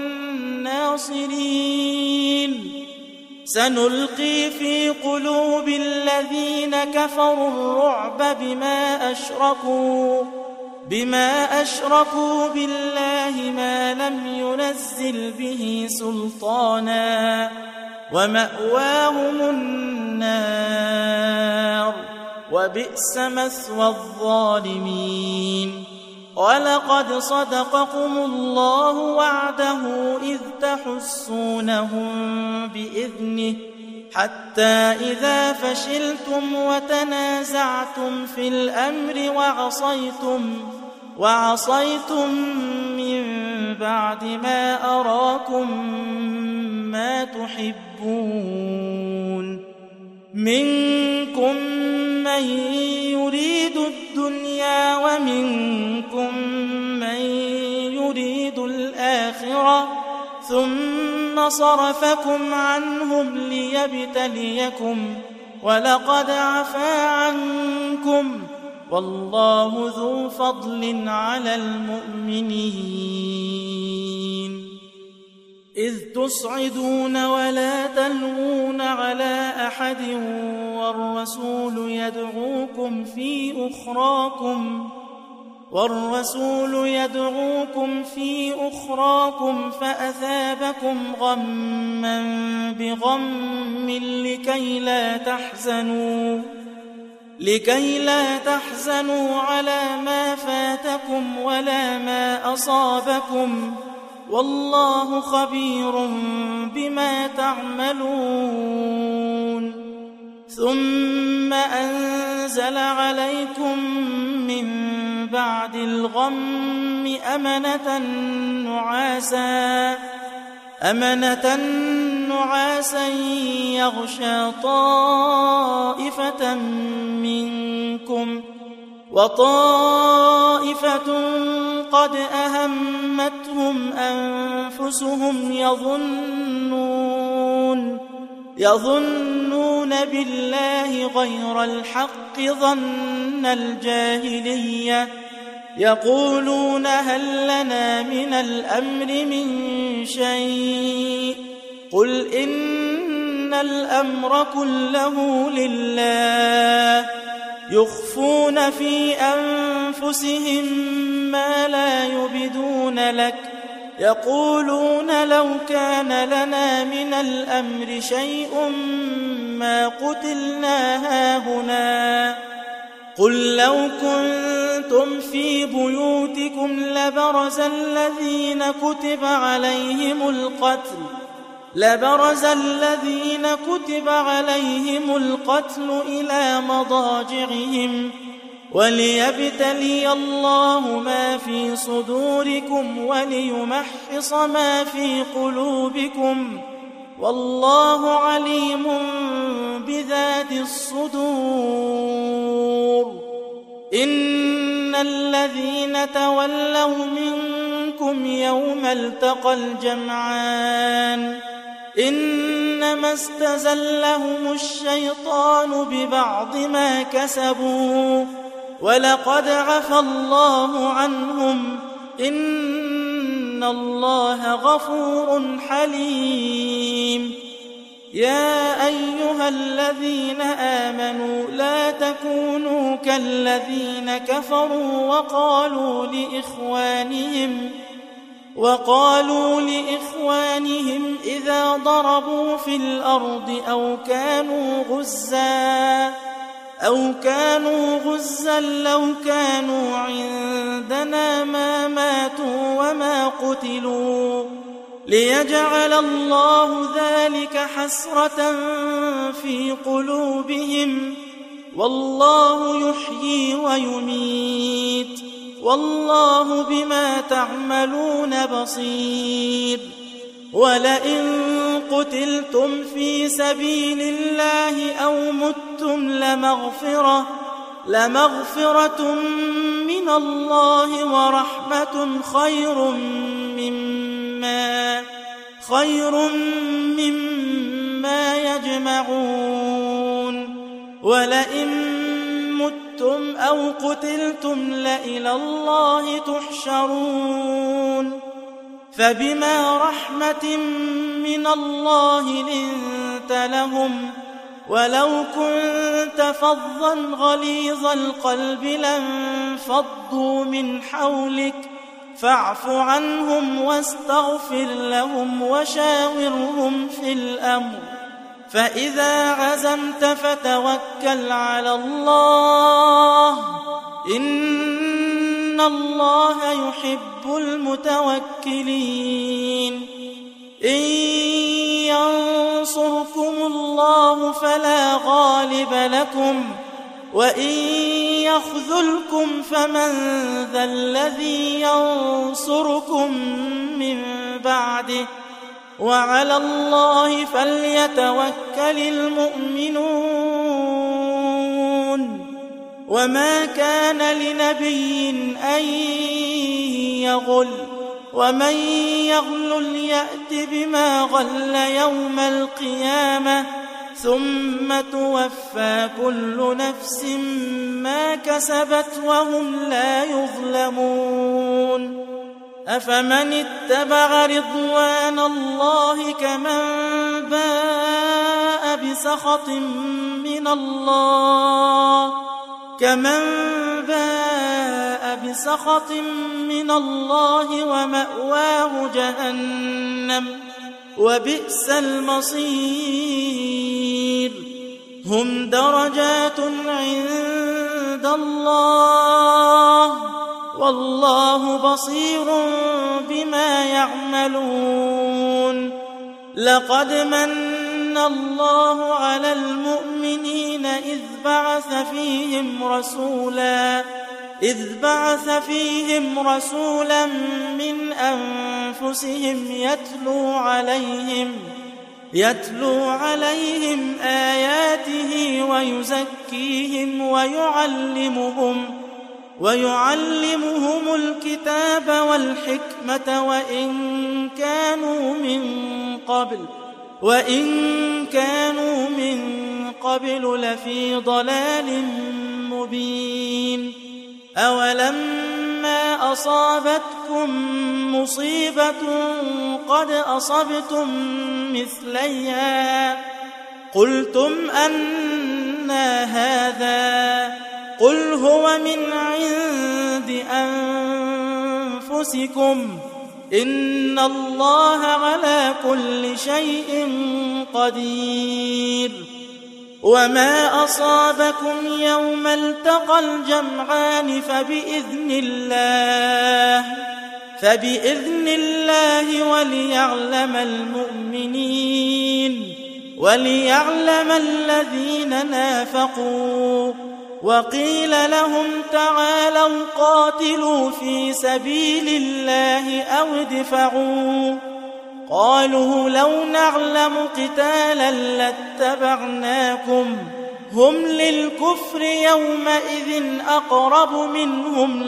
الناصرين. سنلقي في قلوب الذين كفروا الرعب بما أشركوا بما أشركوا بالله ما لم ينزل به سلطانا ومأواهم النار وبئس مثوى الظالمين ولقد صدقكم الله وعده إذ تحسونهم بإذنه حتى إذا فشلتم وتنازعتم في الأمر وعصيتم من بعد ما أراكم ما تحبون منكم من يريد الدنيا ومنكم من يريد الآخرة ثم صرفكم عنهم ليبتليكم ولقد عفا عنكم والله ذو فضل على المؤمنين إذ تصعدون ولا تلوون على أحد والرسول يدعوكم في أخراكم فأثابكم غما بغم لكي لا تحزنوا على ما فاتكم ولا ما أصابكم والله خبير بما تعملون ثم أنزل عليكم من بعد الغم أمنة نعاسا يغشى طائفة منكم وطائفة قد أهمتهم أنفسهم يظنون بالله غير الحق ظن الجاهلية يقولون هل لنا من الأمر من شيء قل إن الأمر كله لله يخفون في أنفسهم ما لا يبدون لك يقولون لو كان لنا من الأمر شيء ما قتلنا هاهنا قل لو كنتم في بيوتكم لبرز الذين كتب عليهم القتل إلى مضاجعهم وليبتلي الله ما في صدوركم وليمحص ما في قلوبكم والله عليم بذات الصدور إن الذين تولوا منكم يوم التقى الجمعان إنما استزلهم الشيطان ببعض ما كسبوا ولقد عفى الله عنهم إن الله غفور حليم يا أيها الذين آمنوا لا تكونوا كالذين كفروا وقالوا لإخوانهم إذا ضربوا في الأرض أو كانوا غزا لو كانوا عندنا ما ماتوا وما قتلوا ليجعل الله ذلك حسرة في قلوبهم والله يحيي ويميت والله بما تعملون بصير ولئن قتلتم في سبيل الله أو متم لمغفرة من الله ورحمة خير مما يجمعون ولئن متم أو قتلتم لإلى الله تحشرون فبما رحمة من الله لنت لهم ولو كنت فظا غليظ القلب لانفضوا من حولك فاعف عنهم واستغفر لهم وشاورهم في الأمر فإذا عزمت فتوكل على الله إن الله يحب المتوكلين إن ينصركم الله فلا غالب لكم وإن يخذلكم فمن ذا الذي ينصركم من بعده وعلى الله فليتوكل المؤمنون وما كان لنبي أن يغل ومن يغلل يأت بما غل يوم القيامة ثم توفى كل نفس ما كسبت وهم لا يظلمون أفمن اتبع رضوان الله كمن باء بسخط من الله ومأواه جهنم وبئس المصير هم درجات عند الله والله بصير بما يعملون لقد من الله على المؤمنين إذ بعث فيهم رسولا من أنفسهم يتلو عليهم آياته ويزكيهم ويعلمهم الكتاب والحكمة وإن كانوا من قبل لفي ضلال مبين أولما أصابتكم مصيبة قد أصبتم مثليها قلتم أنى هذا قل هو من عند أنفسكم إن الله على كل شيء قدير وما أصابكم يوم التقى الجمعان فبإذن الله وليعلم الذين نافقوا وقيل لهم تعالوا قاتلوا في سبيل الله أو ادفعوا قالوا لو نعلم قتالا لاتبعناكم هم للكفر يومئذ أقرب منهم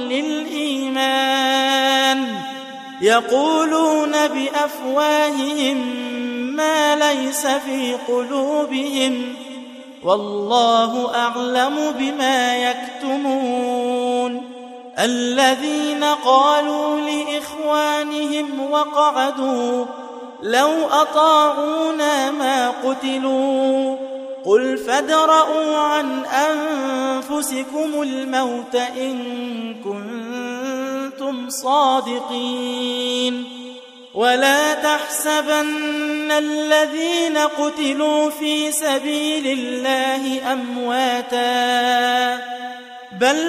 للإيمان يقولون بأفواههم ما ليس في قلوبهم والله أعلم بما يكتمون الذين قالوا لإخوانهم وقعدوا لو أطاعونا ما قتلوا قل فادرءوا عن أنفسكم الموت إن كنتم صادقين ولا تحسبن الذين قتلوا في سبيل الله أمواتا بل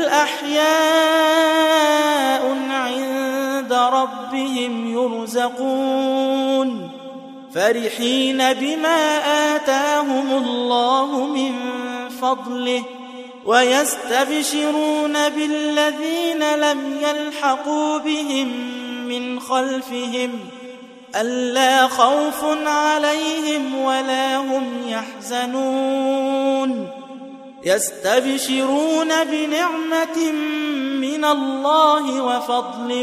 أحياء عند ربهم يرزقون فرحين بما آتاهم الله من فضله ويستبشرون بالذين لم يلحقوا بهم من خلفهم ألا خوف عليهم ولا هم يحزنون يستبشرون بنعمة من الله وفضل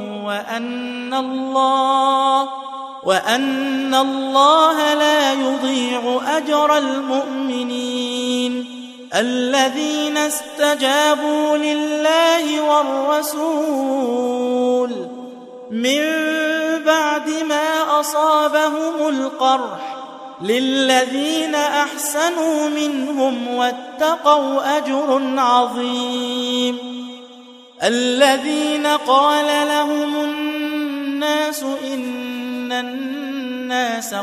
وأن الله لا يضيع أجر المؤمنين الذين استجابوا لله والرسول من بعد ما أصابهم القرح للذين أحسنوا منهم واتقوا أجر عظيم الذين قال لهم الناس إن الناس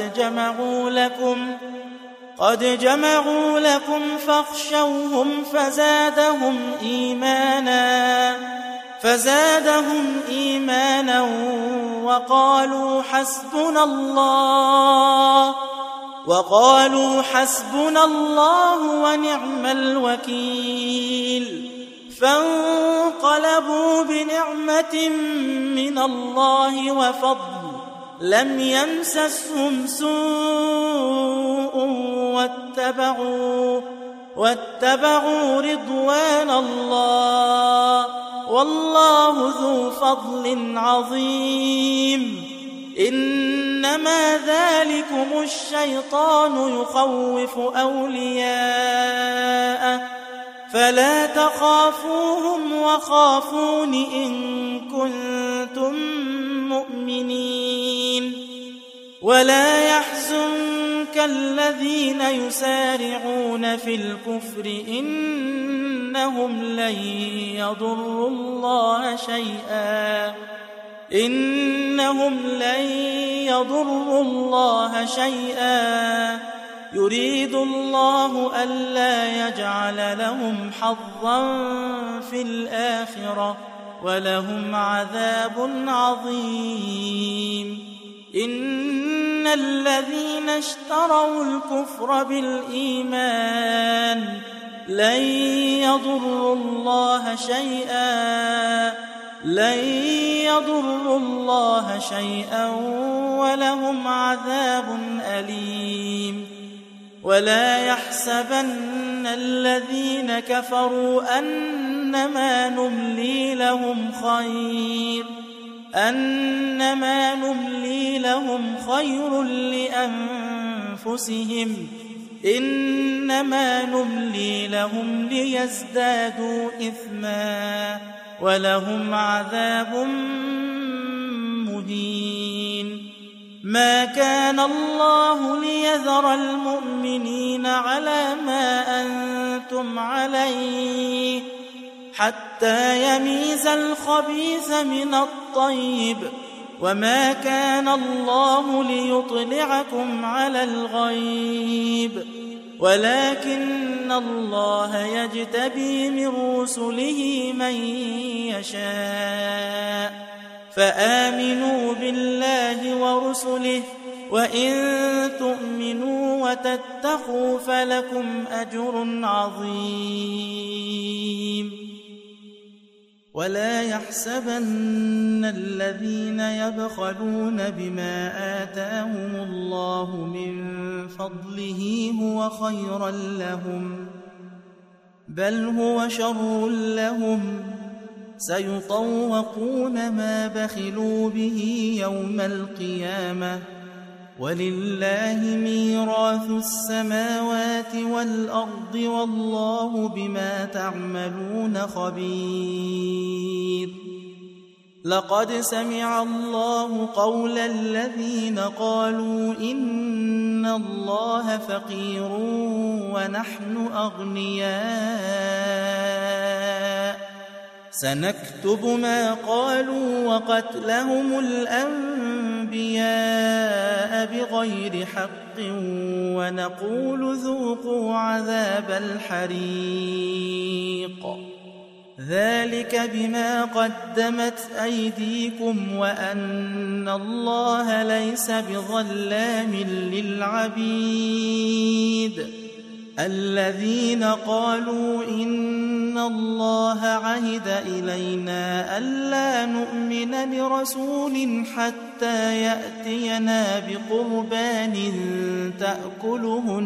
قد جمعوا لكم فاخشوهم فزادهم إيمانا وقالوا حسبنا الله ونعم الوكيل فانقلبوا بنعمة من الله وفضل لم يمسسهم سوء واتبعوا رضوان الله والله ذو فضل عظيم إنما ذلكم الشيطان يخوف أولياءه فلا تخافوهم وخافون إن كنتم مؤمنين ولا يحزنك الذين يسارعون في الكفر إنهم لن يضروا الله شيئا يريد الله ألا يجعل لهم حظا في الآخرة ولهم عذاب عظيم إن الذين اشتروا الكفر بالإيمان لن يضروا الله شيئا ولهم عذاب أليم ولا يحسبن الذين كفروا أنما نملي لهم خير لأنفسهم إنما نملي لهم ليزدادوا إثما ولهم عذاب مهين ما كان الله ليذر المؤمنين على ما أنتم عليه حتى يميز الخبيث من الطيب وما كان الله ليطلعكم على الغيب ولكن الله يجتبي من رسله من يشاء فآمنوا بالله ورسله وإن تؤمنوا وتتقوا فلكم أجر عظيم ولا يحسبن الذين يبخلون بما آتاهم الله من فضله هو خيرا لهم بل هو شر لهم سيطوقون ما بخلوا به يوم القيامة ولله ميراث السماوات والأرض والله بما تعملون خبير لقد سمع الله قول الذين قالوا إن الله فقير ونحن أغنياء سنكتب ما قالوا وقتلهم الأنبياء بغير حق ونقول ذوقوا عذاب الحريق ذلك بما قدمت أيديكم وأن الله ليس بظلام للعبيد الذين قالوا إن الله عهد إلينا ألا نؤمن لرسول حتى يأتينا بقربان تأكله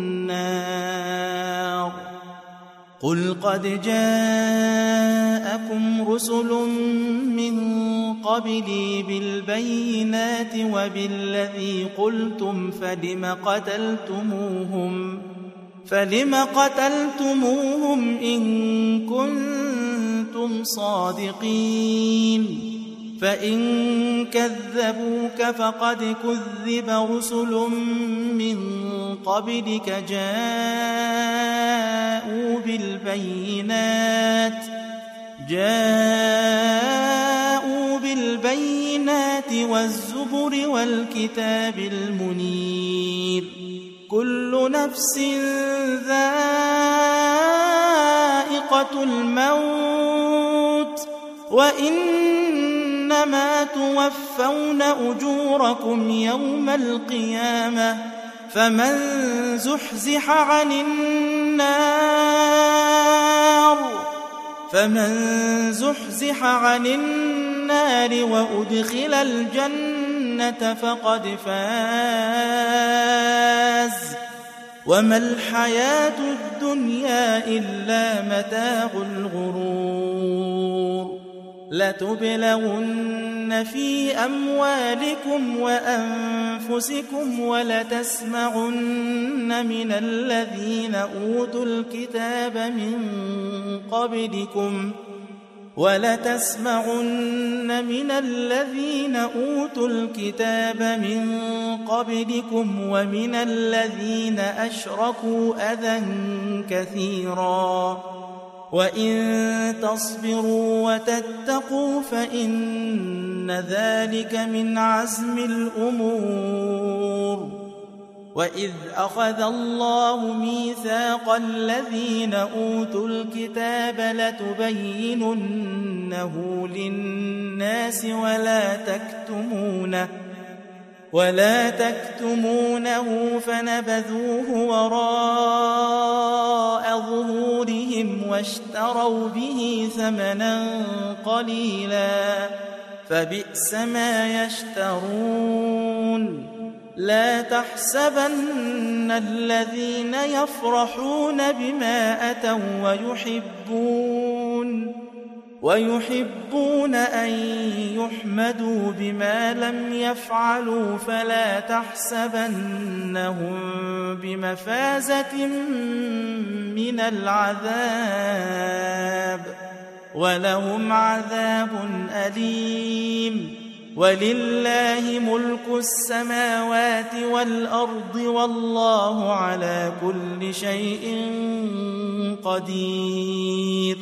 النار قل قد جاءكم رسل من قبلي بالبينات وبالذي قلتم فلم قتلتموهم إن كنتم صادقين فإن كذبوك فقد كذب رسل من قبلك جاءوا بالبينات والزبر والكتاب المنير كل نفس ذائقة الموت وإنما توفون أجوركم يوم القيامة فمن زحزح عن النار وأدخل الجنة فقد فاز وما الحياة الدنيا إلا متاع الغرور لتبلغن في أموالكم وأنفسكم ولتسمعن من الذين أوتوا الكتاب من قبلكم ومن الذين أشركوا أذى كثيرا وإن تصبروا وتتقوا فإن ذلك من عزم الأمور وإذ أخذ الله ميثاق الذين أوتوا الكتاب لتبيننه للناس ولا تكتمونه فنبذوه وراء ظهورهم واشتروا به ثمنا قليلا فبئس ما يشترون لا تحسبن الذين يفرحون بما أتوا ويحبون أن يحمدوا بما لم يفعلوا فلا تحسبنهم بمفازة من العذاب ولهم عذاب أليم ولله ملك السماوات والأرض والله على كل شيء قدير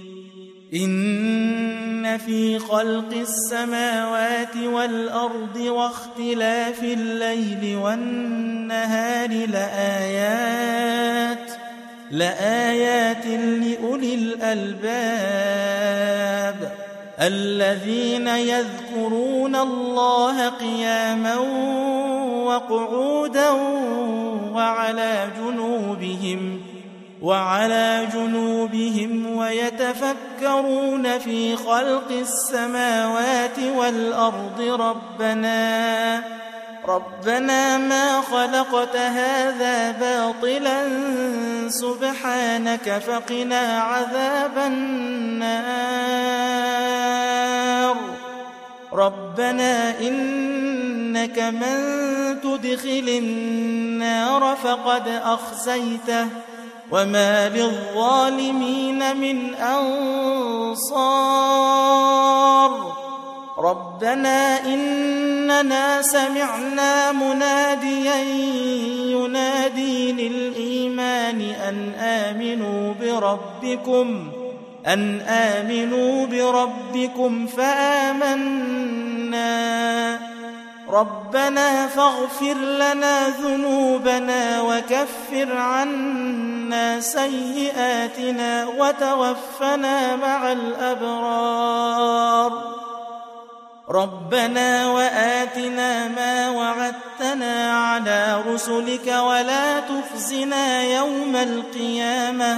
إن في خلق السماوات والأرض واختلاف الليل والنهار لآيات لأولي الألباب الذين يذكرون الله قياما وقعودا وعلى جنوبهم ويتفكرون في خلق السماوات والأرض ربنا ما خلقت هذا باطلا سبحانك فقنا عذاب النار ربنا إنك من تدخل النار فقد أخزيته وما للظالمين من أنصار ربنا إننا سمعنا مناديا ينادي للإيمان أن آمنوا بربكم فآمنا ربنا فاغفر لنا ذنوبنا وكفر عنا سيئاتنا وتوفنا مع الأبرار ربنا وآتنا ما وعدتنا على رسلك ولا تخزنا يوم القيامة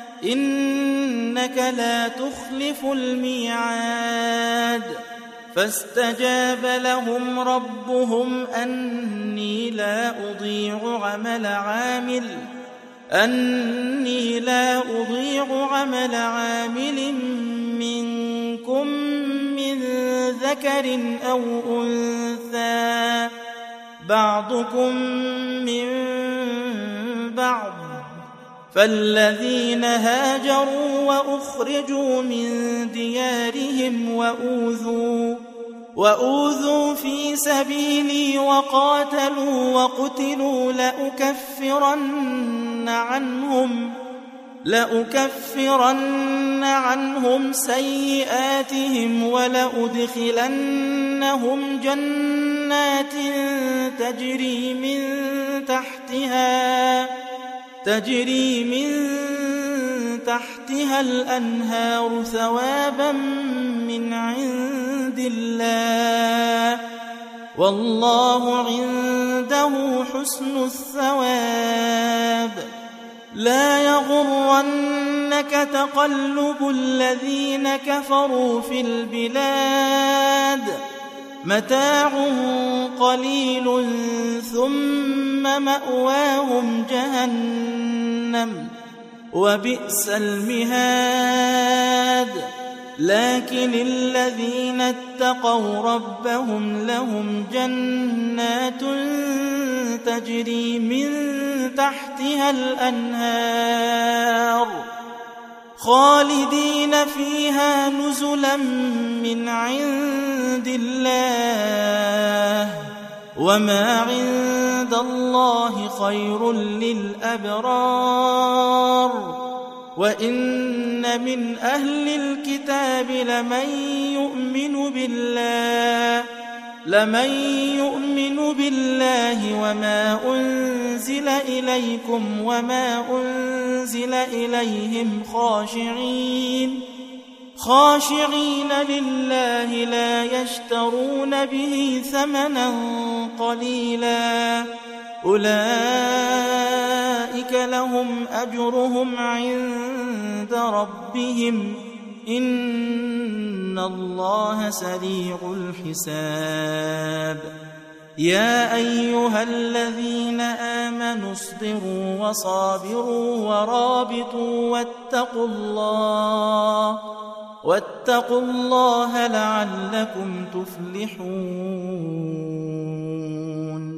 إنك لا تخلف الميعاد فاستجاب لهم ربهم أني لا أضيع عمل عامل منكم من ذكر أو أنثى بعضكم من بعض فالذين هاجروا وأخرجوا من ديارهم وأوذوا في سبيلي وقاتلوا وقتلوا لأكفرن عنهم سيئاتهم ولأدخلنهم جنات تجري من تحتها الأنهار ثوابا من عند الله والله عنده حسن الثواب. لا يغرنك تقلب الذين كفروا في البلاد متاع قليل ثم مأواهم جهنم وبئس المهاد. لكن الذين اتقوا ربهم لهم جنات تجري من تحتها الأنهار خالدين فيها نزلا من عند الله وما عند الله خير للأبرار. وإن من أهل الكتاب لمن يؤمن بالله وما أنزل إليكم وما أنزل إليهم خاشعين لله لا يشترون به ثمنا قليلا أولئك لهم أجرهم عند ربهم إن الله سريع الحساب. يا أيها الذين آمنوا اصبروا وصابروا ورابطوا واتقوا الله لعلكم تفلحون.